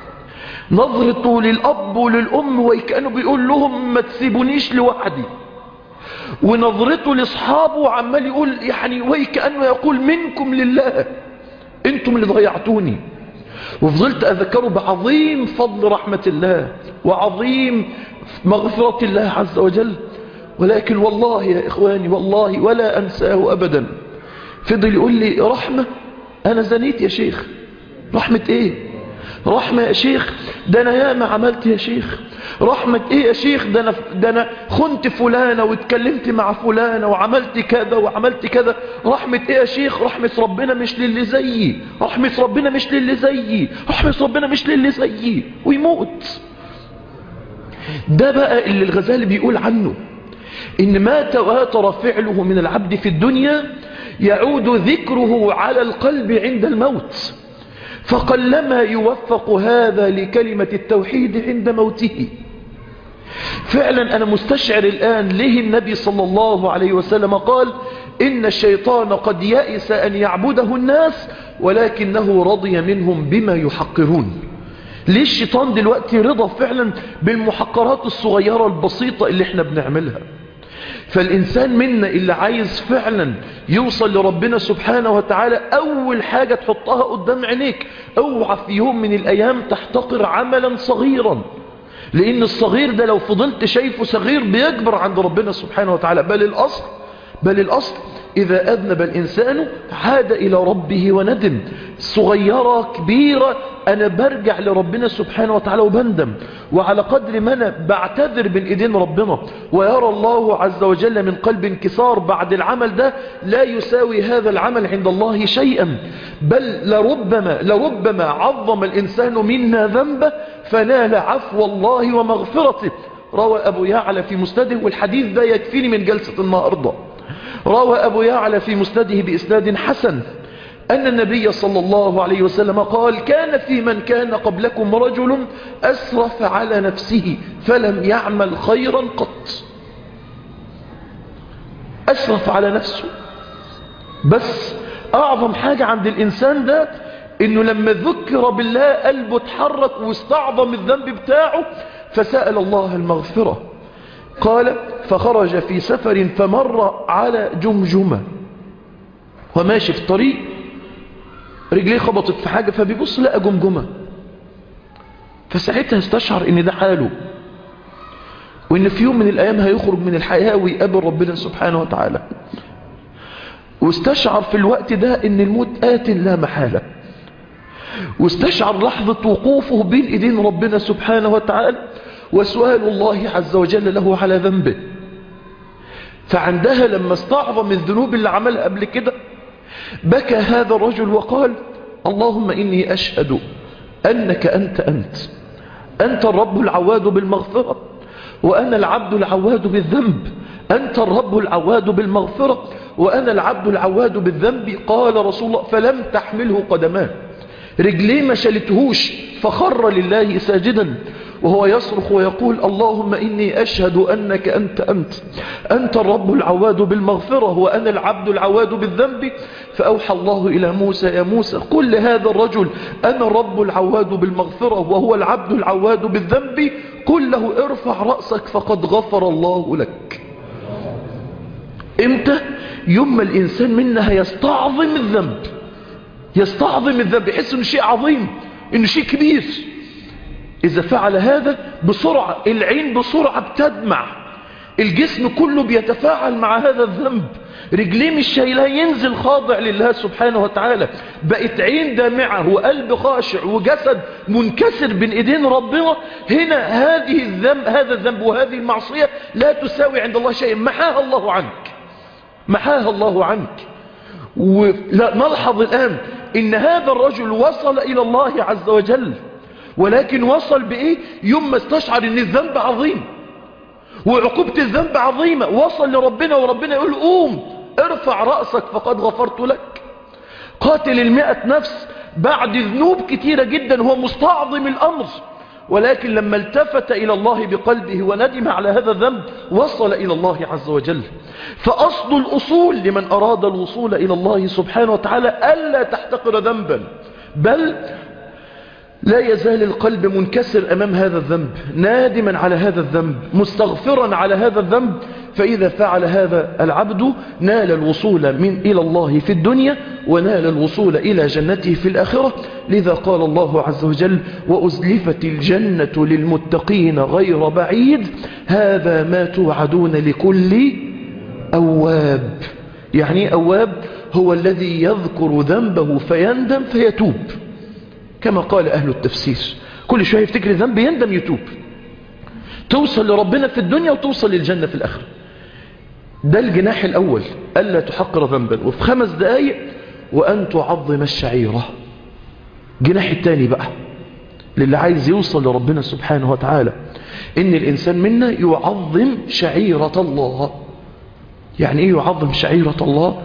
نظرته للأب وللأم وكأنه بيقول لهم ما تسيبونيش لوحدي، ونظرته لأصحابه عمال يقول يعني وكأنه يقول منكم لله، انتم اللي ضيعتوني. وفضلت أذكره بعظيم فضل رحمة الله وعظيم مغفرة الله عز وجل. ولكن والله يا إخواني والله ولا أنساه أبدا، فضل يقول لي: رحمة؟ أنا زنيت يا شيخ. رحمة إيه؟ رحمة يا شيخ؟ ده أنا ياما عملت يا شيخ. رحمة إيه يا شيخ؟ ده أنا, ده أنا خنت فلانة واتكلمت مع فلانة وعملت كذا وعملت كذا. رحمة إيه يا شيخ؟ رحمة ربنا مش للي زيي، رحمة ربنا مش للي زيي، رحمة ربنا مش للي زيي، ويموت. ده بقى اللي الغزالي بيقول عنه، إن ما تواتر فعله من العبد في الدنيا يعود ذكره على القلب عند الموت. فقلما يوفق هذا لكلمة التوحيد عند موته. فعلا أنا مستشعر الآن ليه النبي صلى الله عليه وسلم قال: إن الشيطان قد يأس أن يعبده الناس ولكنه رضي منهم بما يحقرون. ليه الشيطان دلوقتي رضى فعلا بالمحقرات الصغيرة البسيطة اللي احنا بنعملها؟ فالإنسان منا اللي عايز فعلا يوصل لربنا سبحانه وتعالى، أول حاجة تحطها قدام عينيك، اوعى في يوم من الأيام تحتقر عملا صغيرا، لأن الصغير ده لو فضلت شايفه صغير بيكبر عند ربنا سبحانه وتعالى. بل الأصل بل الأصل إذا أذنب الإنسان عاد إلى ربه وندم. صغيرة كبيرة أنا برجع لربنا سبحانه وتعالى وبندم، وعلى قدر ما أنا بعتذر بين إيدين ربنا ويرى الله عز وجل من قلب انكسار بعد العمل ده، لا يساوي هذا العمل عند الله شيئا. بل لربما, لربما عظم الإنسان منا ذنبه فنال عفو الله ومغفرته. روى أبو يعلى في مسنده، والحديث ده يكفيني من جلسة النهاردة، روى أبو يعلى في مسنده بإسناد حسن أن النبي صلى الله عليه وسلم قال: كان في من كان قبلكم رجل أسرف على نفسه فلم يعمل خيرا قط. أسرف على نفسه، بس أعظم حاجة عند الإنسان ده إنه لما ذكر بالله قلبه اتحرك واستعظم الذنب بتاعه فسأل الله المغفرة. قال: فخرج في سفر فمر على جمجمة، وماشي في الطريق رجليه خبطت في حاجة فبيبص لقى جمجمة، فساعتها استشعر ان ده حاله، وان في يوم من الايام هيخرج من الحياة ويقابل ربنا سبحانه وتعالى. واستشعر في الوقت ده ان الموت آت لا محالة. واستشعر لحظة وقوفه بين ايدين ربنا سبحانه وتعالى وسؤال الله عز وجل له على ذنبه. فعندها لما استعظم الذنوب اللي عملها قبل كده بكى هذا الرجل وقال اللهم إني أشهد أنك أنت أنت أنت الرب العواد بالمغفرة وأنا العبد العواد بالذنب أنت الرب العواد بالمغفرة وأنا العبد العواد بالذنب. قال رسول الله فلم تحمله قدمان، رجليه ما شلتهوش، فخر لله ساجدا وهو يصرخ ويقول اللهم إني أشهد أنك أنت أنت أنت الرب العواد بالمغفرة وأنا العبد العواد بالذنب. فأوحى الله إلى موسى يا موسى قل لهذا الرجل أنا الرب العواد بالمغفرة وهو العبد العواد بالذنب قل له ارفع رأسك فقد غفر الله لك. امتى؟ يوم الإنسان منها يستعظم الذنب، يستعظم الذنب، يحس انه شيء عظيم، انه شيء كبير. إذا فعل هذا بسرعة العين بسرعة بتدمع، الجسم كله بيتفاعل مع هذا الذنب، رجليه مش شايلها، ينزل خاضع لله سبحانه وتعالى، بقت عين دامعة وقلب خاشع وجسد منكسر بين ايدين ربنا. هنا هذه الذنب هذا الذنب وهذه المعصية لا تساوي عند الله شيء، محاها الله عنك، محاها الله عنك. ونلحظ الآن إن هذا الرجل وصل إلى الله عز وجل، ولكن وصل بإيه؟ يوم ما استشعر إن الذنب عظيم وعقوبة الذنب عظيمة، وصل لربنا وربنا يقول قوم ارفع رأسك فقد غفرت لك. قاتل المئة نفس بعد ذنوب كتيرة جدا هو مستعظم الأمر، ولكن لما التفت إلى الله بقلبه وندم على هذا الذنب وصل إلى الله عز وجل. فأصل الأصول لمن أراد الوصول إلى الله سبحانه وتعالى ألا تحتقر ذنبا، بل لا يزال القلب منكسر أمام هذا الذنب، نادما على هذا الذنب، مستغفرا على هذا الذنب. فإذا فعل هذا العبد نال الوصول من إلى الله في الدنيا ونال الوصول إلى جنته في الآخرة. لذا قال الله عز وجل وأزلفت الجنة للمتقين غير بعيد هذا ما توعدون لكل أواب. يعني أواب هو الذي يذكر ذنبه فيندم فيتوب، كما قال أهل التفسير كل شوية يفتكر ذنب يندم يتوب، توصل لربنا في الدنيا وتوصل للجنة في الآخرة. ده الجناح الأول ألا تحقر ذنبا، وفي خمس دقايق وأن تعظم الشعيرة. جناح التاني بقى للي عايز يوصل لربنا سبحانه وتعالى إن الإنسان منا يعظم شعيرة الله. يعني إيه يعظم شعيرة الله؟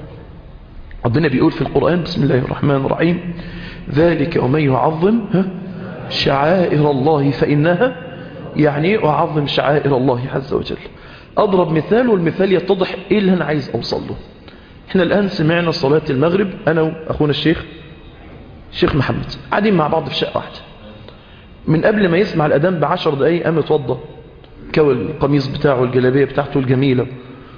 ربنا بيقول في القرآن بسم الله الرحمن الرحيم ذلك ومن يعظم شعائر الله فإنها، يعني أعظم شعائر الله عز وجل. أضرب مثال والمثال يتضح إيه اللي أنا عايز أوصل له. إحنا الآن سمعنا صلاة المغرب أنا وأخونا الشيخ الشيخ محمد قاعدين مع بعض في شقة واحدة، من قبل ما يسمع الأذان بعشر دقايق قام يتوضى، كوى القميص بتاعه الجلابية بتاعته الجميلة،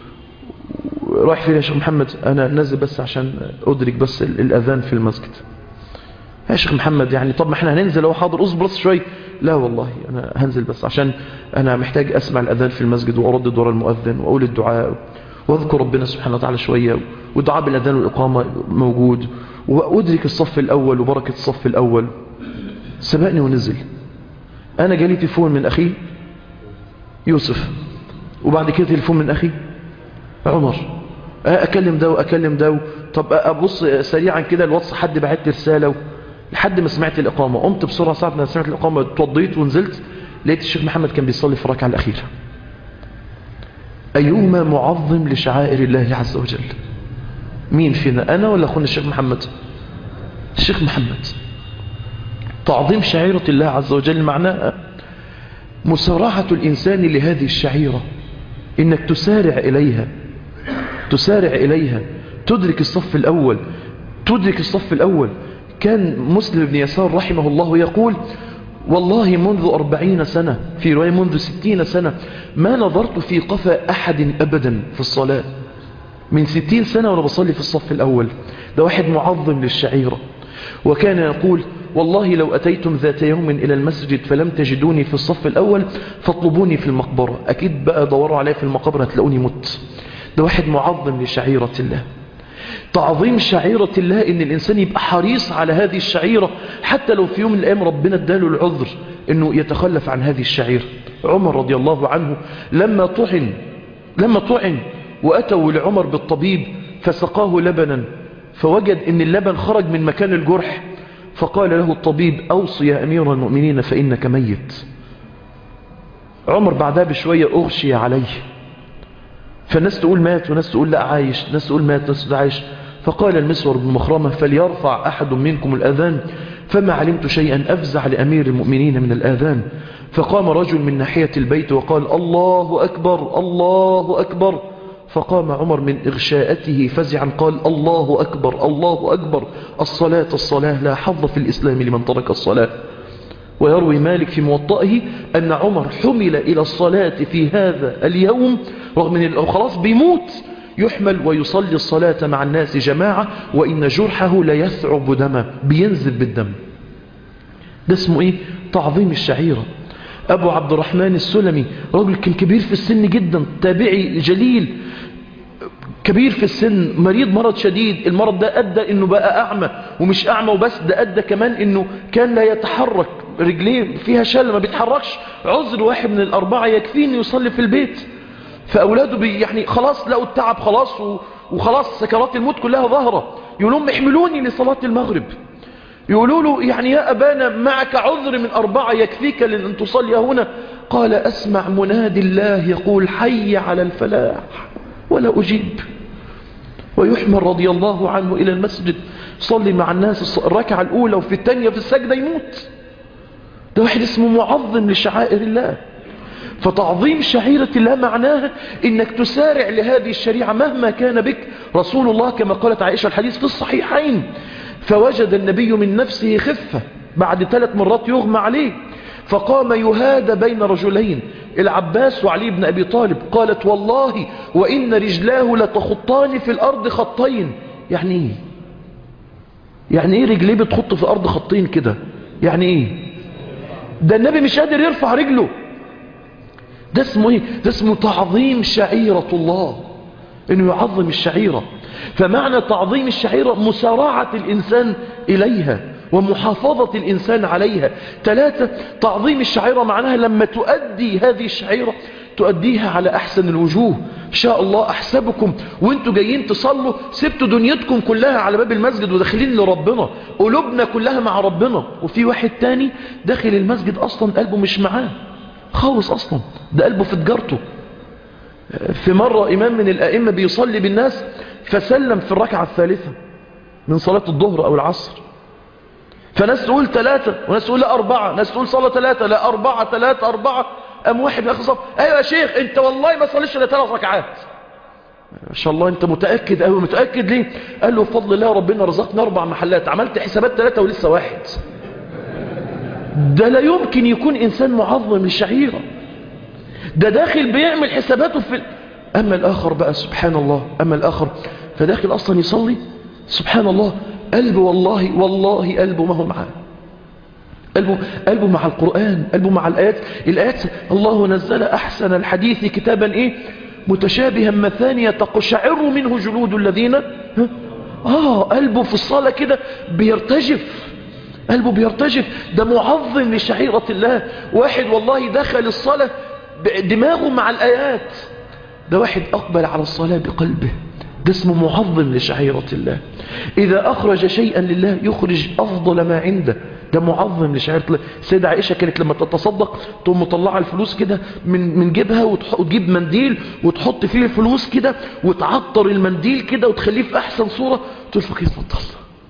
رايح فين يا شيخ محمد؟ أنا نازل بس عشان أدرك بس الأذان في المسجد. يا شيخ محمد يعني طب ما احنا هننزل اهو، حاضر اصبر بس شوي. لا والله انا هنزل بس عشان انا محتاج اسمع الاذان في المسجد واردد ورا المؤذن واقول الدعاء واذكر ربنا سبحانه وتعالى شويه، والدعاء بالاذان والاقامه موجود، وادرك الصف الاول وبركه الصف الاول. سبقني ونزل. انا جالي تليفون من اخي يوسف، وبعد كده تليفون من اخي عمر، اكلم ده واكلم ده، طب ابص سريعا كده الواتس حد بعت لي رساله، لحد ما سمعت الإقامة قمت بسرعة. ساعة ما سمعت الإقامة اتوضيت ونزلت لقيت الشيخ محمد كان بيصلي في الركعة الأخيرة. أيهما معظم لشعائر الله عز وجل؟ مين فينا، أنا ولا أخونا الشيخ محمد؟ الشيخ محمد. تعظيم شعيرة الله عز وجل معناها مسارعة الإنسان لهذه الشعيرة، إنك تسارع إليها تسارع إليها تدرك الصف الأول تدرك الصف الأول. كان مسلم بن يسار رحمه الله يقول والله منذ أربعين سنة، في رواية منذ ستين سنة، ما نظرت في قفا أحد أبدا في الصلاة. من ستين سنة وأنا بصلي في الصف الأول. ده واحد معظم للشعيرة. وكان يقول والله لو أتيتم ذات يوم إلى المسجد فلم تجدوني في الصف الأول فاطلبوني في المقبرة، أكيد بقى دوروا علي في المقبرة هتلاقوني مت. ده واحد معظم لشعيرة الله. تعظيم شعيرة الله إن الإنسان يبقى حريص على هذه الشعيرة، حتى لو في يوم من الأيام ربنا اداله العذر إنه يتخلف عن هذه الشعيرة. عمر رضي الله عنه لما طعن لما طعن وأتوا لعمر بالطبيب فسقاه لبنا، فوجد إن اللبن خرج من مكان الجرح، فقال له الطبيب: أوصي يا أمير المؤمنين فإنك ميت. عمر بعدها بشوية أغشي عليه، فالناس تقول مات وناس تقول لا عايش، ناس تقول مات ناس تقول عايش. فقال المسور بن مخرمة: فليرفع أحد منكم الأذان، فما علمت شيئا أفزع لأمير المؤمنين من الآذان. فقام رجل من ناحية البيت وقال: الله أكبر الله أكبر. فقام عمر من إغشاءته فزعا قال: الله أكبر الله أكبر، الصلاة الصلاة، لا حظ في الإسلام لمن ترك الصلاة. ويروي مالك في موطئه أن عمر حمل إلى الصلاة في هذا اليوم رغم أنه خلاص بيموت، يحمل ويصلي الصلاة مع الناس جماعة، وإن جرحه ليثعب دمه، بينزل بالدم. ده اسمه إيه؟ تعظيم الشعيرة. أبو عبد الرحمن السلمي رجل كان كبير في السن جدا، تابعي جليل كبير في السن، مريض مرض شديد، المرض ده أدى أنه بقى أعمى، ومش أعمى وبس، ده أدى كمان أنه كان لا يتحرك، رجليه فيها شل ما بيتحركش. عذر واحد من الأربعة يكفيه أنه يصلي في البيت. فأولاده بي يعني خلاص لقوا التعب خلاص، وخلاص سكرات الموت كلها ظاهرة، يقولون محملوني لصلاة المغرب. يقولوا له: يعني يا أبانا معك عذر من أربعة يكفيك لأن تصلي هنا؟ قال: أسمع منادي الله يقول: حي على الفلاح، ولا أجيب. ويحمل رضي الله عنه إلى المسجد، صلي مع الناس الركعة الأولى، وفي الثانية في السجدة يموت. ده واحد اسمه معظم لشعائر الله. فتعظيم شعيرة الله معناها إنك تسارع لهذه الشريعة مهما كان بك. رسول الله كما قالت عائشة الحديث في الصحيحين: فوجد النبي من نفسه خفة بعد ثلاث مرات يغمى عليه، فقام يهادى بين رجلين، العباس وعلي بن أبي طالب. قالت: والله وإن رجلاه لتخطان في الأرض خطين. يعني إيه؟ يعني إيه رجليه بتخط في الأرض خطين كده؟ يعني إيه؟ ده النبي مش قادر يرفع رجله. ده اسمه إيه؟ ده اسمه تعظيم شعيرة الله، إنه يعظم الشعيرة. فمعنى تعظيم الشعيرة مسارعة الإنسان إليها ومحافظة الإنسان عليها. ثلاثة، تعظيم الشعيرة معناها لما تؤدي هذه الشعيرة تؤديها على أحسن الوجوه. إن شاء الله أحسبكم وانتوا جايين تصلوا سبتوا دنيتكم كلها على باب المسجد وداخلين لربنا، قلوبنا كلها مع ربنا. وفي واحد تاني داخل المسجد أصلا قلبه مش معاه خالص، أصلا ده قلبه في تجارته. في مرة إمام من الأئمة بيصلي بالناس فسلم في الركعة الثالثة من صلاة الظهر أو العصر، فناس تقول ثلاثة وناس تقول لا أربعة، ناس تقول صلاة ثلاثة لا أربعة، ثلاثة أربعة. أم واحد في آخر صف: أيوة يا شيخ أنت والله ما صليش إلا ثلاث ركعات. ما شاء الله أنت متأكد أوي. متأكد ليه؟ قال له: بفضل الله ربنا رزقنا أربع محلات، عملت حسابات ثلاثة ولسه واحد. ده لا يمكن يكون إنسان معظم للشعيرة، ده داخل بيعمل حساباته في. أما الآخر بقى سبحان الله، أما الآخر فداخل أصلا يصلي سبحان الله، قلبه والله والله قلبه ما هو معاه، قلبه, قلبه مع القرآن، قلبه مع الآيات. الآيات الله نزل أحسن الحديث كتابا إيه متشابها مثانية تقشعر منه جلود الذين آه قلبه في الصلاة كده بيرتجف، قلبه بيرتجف. ده معظم لشعيرة الله. واحد والله دخل الصلاة دماغه مع الآيات، ده واحد أقبل على الصلاة بقلبه، ده اسمه معظم لشعيرة الله. إذا أخرج شيئا لله يخرج أفضل ما عنده، ده معظم لشعيرة الله. السيدة عائشة كانت لما تتصدق تقوم مطلعة الفلوس كده من من جيبها وتجيب منديل وتحط فيه الفلوس كده وتعطر المنديل كده وتخليه في أحسن صورة، تقول فقير اتفضل،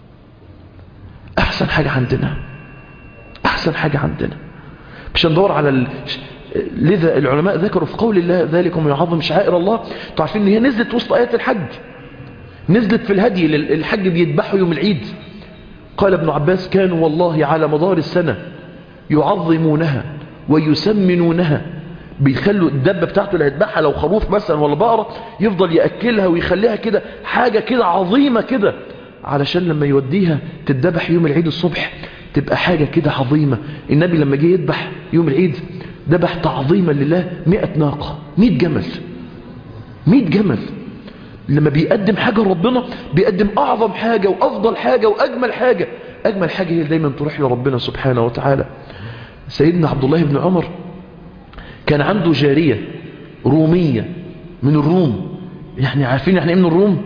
أحسن حاجة عندنا، أحسن حاجة عندنا، مش ندور على ال... لذا العلماء ذكروا في قول الله ذلكم يعظم شعائر الله. تعرفين ان هي نزلت وسط آيات الحج، نزلت في الهدي. الحج بيذبحوا يوم العيد. قال ابن عباس: كانوا والله على مدار السنة يعظمونها ويسمنونها، بيخلوا الدبة بتاعته اللي هيذبحها لو خروف مثلا ولا بقرة يفضل يأكلها ويخليها كده حاجة كده عظيمة كده، علشان لما يوديها تتذبح يوم العيد الصبح تبقى حاجة كده عظيمة. النبي لما جه يذبح يوم العيد ذبح تعظيما لله مئة ناقة، مئة جمل، مئة جمل. لما بيقدم حاجة لربنا بيقدم أعظم حاجة وأفضل حاجة وأجمل حاجة. أجمل حاجة هي دايما تروح لربنا سبحانه وتعالى. سيدنا عبد الله بن عمر كان عنده جارية رومية من الروم. يعني عارفين يعني ايه من الروم؟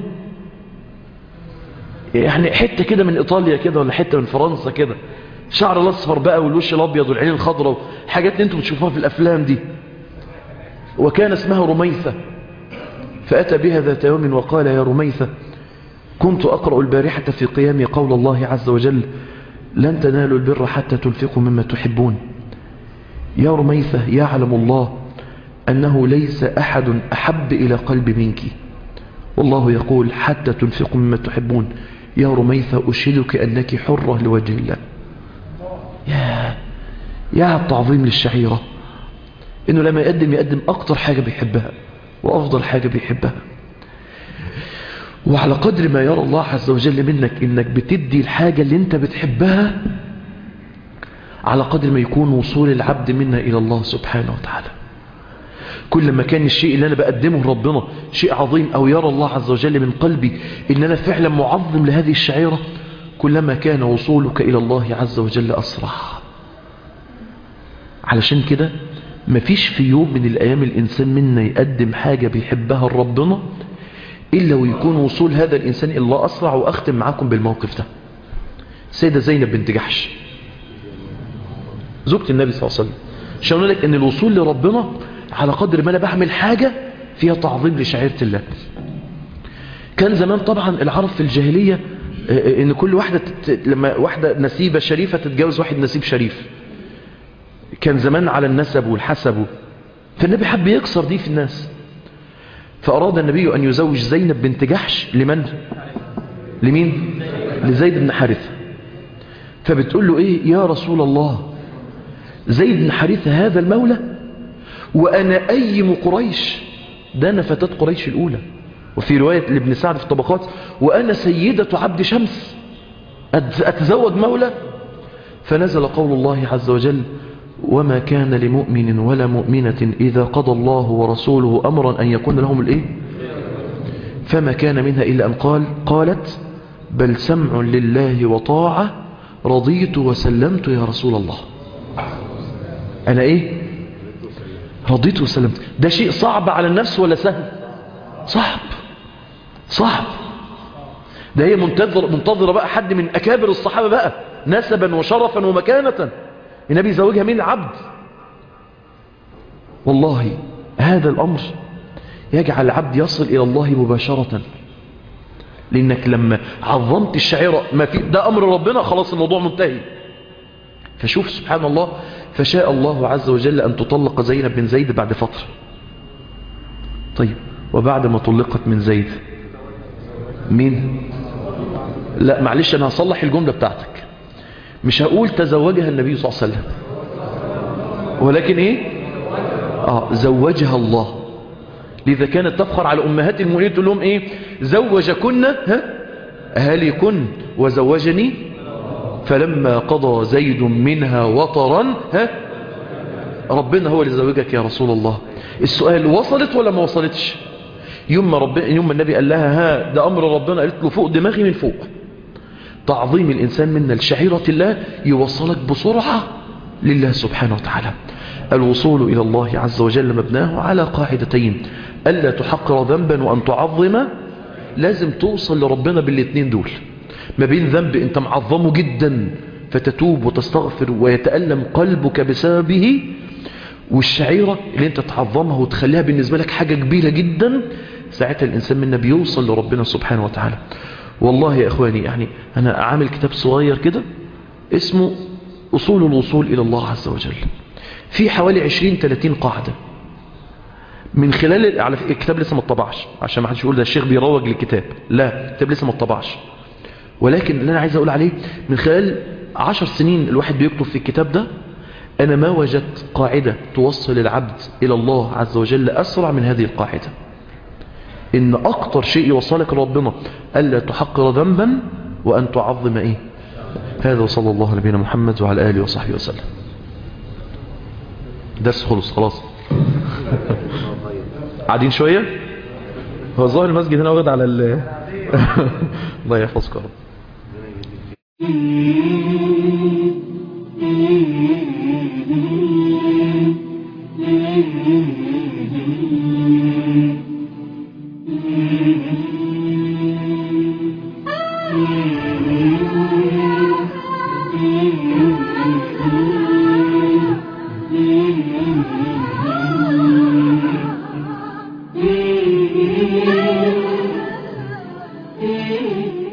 يعني حتة كده من إيطاليا كده ولا حتة من فرنسا كده، شعر الأصفر بقى والوش الأبيض والعين الخضراء، حاجات اللي انتم بتشوفوها في الأفلام دي. وكان اسمها رميثة. فأتى بها ذات يوم وقال: يا رميثة، كنت أقرأ البارحة في قيام قول الله عز وجل: لن تنالوا البر حتى تنفقوا مما تحبون. يا رميثة، يعلم الله أنه ليس أحد أحب إلى قلب منك، والله يقول: حتى تنفقوا مما تحبون. يا رميثة، أشهدك أنك حرة لوجه الله. يا يا التعظيم للشعيرة، إنه لما يقدم يقدم أكتر حاجة بيحبها وأفضل حاجة بيحبها. وعلى قدر ما يرى الله عز وجل منك إنك بتدي الحاجة اللي انت بتحبها، على قدر ما يكون وصول العبد منا إلى الله سبحانه وتعالى. كل ما كان الشيء اللي أنا بقدمه لربنا شيء عظيم، أو يرى الله عز وجل من قلبي إن أنا فعلا معظم لهذه الشعيرة، كلما كان وصولك إلى الله عز وجل أسرع. علشان كده مفيش في يوم من الأيام الإنسان منا يقدم حاجة بيحبها لربنا إلا ويكون وصول هذا الإنسان إلى الله أسرع. وأختم معاكم بالموقف ده. السيدة زينب بنت جحش زوجة النبي صلى الله عليه وسلم، عشان أقول لك أن الوصول لربنا على قدر ما أنا بعمل حاجة فيها تعظيم لشعيرة الله. كان زمان طبعا العرب في الجاهلية ان كل واحدة تت... لما واحدة نسيبة شريفة تتجوز واحد نسيب شريف، كان زمان على النسب والحسب. فالنبي حب يكسر دي في الناس، فأراد النبي أن يزوج زينب بنت جحش لمن؟ لمين؟ لزيد بن حارثة. فبتقول له إيه؟ يا رسول الله، زيد بن حارثة هذا المولى وأنا أيم قريش، ده أنا فتاة قريش الأولى. وفي رواية لابن سعد في الطبقات: وأنا سيدة عبد شمس، أتزوج مولى؟ فنزل قول الله عز وجل: وما كان لمؤمن ولا مؤمنة إذا قضى الله ورسوله أمرا أن يكون لهم الإيه؟ فما كان منها إلا أن قال قالت: بل سمع لله وطاعة، رضيت وسلمت يا رسول الله. أنا إيه؟ رضيت وسلمت. ده شيء صعب على النفس ولا سهل؟ صعب صعب. ده هي منتظر منتظرة بقى حد من أكابر الصحابة بقى نسبا وشرفا ومكانة، النبي زوجها من العبد. والله هذا الأمر يجعل العبد يصل إلى الله مباشرة، لأنك لما عظمت الشعيرة ما في ده أمر ربنا، خلاص الموضوع منتهي. فشوف سبحان الله، فشاء الله عز وجل أن تطلق زينب بن زيد بعد فترة. طيب وبعد ما طلقت من زيد مين؟ لا معلش أنا هصلح الجملة بتاعتك، مش هقول تزوجها النبي صلى الله عليه وسلم، ولكن ايه؟ اه زوجها الله. لذا كانت تفخر على امهات المؤمنين تقول لهم ايه؟ زوجكن ها اهاليكن وزوجني، فلما قضى زيد منها وطرا ها ربنا هو اللي زوجك يا رسول الله. السؤال وصلت ولا ما وصلتش؟ يوم ما ربنا يوم ما النبي قال لها ها ده امر ربنا، قالت له فوق دماغي من فوق. تعظيم الإنسان منا لشعيرة الله يوصلك بسرعة لله سبحانه وتعالى. الوصول إلى الله عز وجل مبناه على قاعدتين: ألا تحقر ذنبا وأن تعظم. لازم توصل لربنا بالاثنين دول، ما بين ذنب أنت معظمه جدا فتتوب وتستغفر ويتألم قلبك بسببه، والشعيرة اللي أنت تعظمها وتخليها بالنسبة لك حاجة كبيرة جدا، ساعتها الإنسان منا بيوصل لربنا سبحانه وتعالى. والله يا إخواني يعني أنا عامل كتاب صغير كده اسمه أصول الوصول إلى الله عز وجل، في حوالي عشرين ثلاثين قاعدة. من خلال على الكتاب لسه ما اتطبعش عشان ما حدش يقول ده الشيخ بيروج للكتاب، لا الكتاب لسه ما اتطبعش، ولكن اللي أنا عايز أقول عليه من خلال عشر سنين الواحد بيكتب في الكتاب ده، أنا ما وجدت قاعدة توصل العبد إلى الله عز وجل أسرع من هذه القاعدة. إن أكتر شيء يوصلك لربنا ألا تحقر ذنبا وأن تعظم إيه. هذا وصلى الله على نبينا محمد وعلى آله وصحبه وسلم. درس خلص خلاص. قاعدين شوية هو ظاهر المسجد هنا واخد على ال الله يحفظك يا رب. Thank you.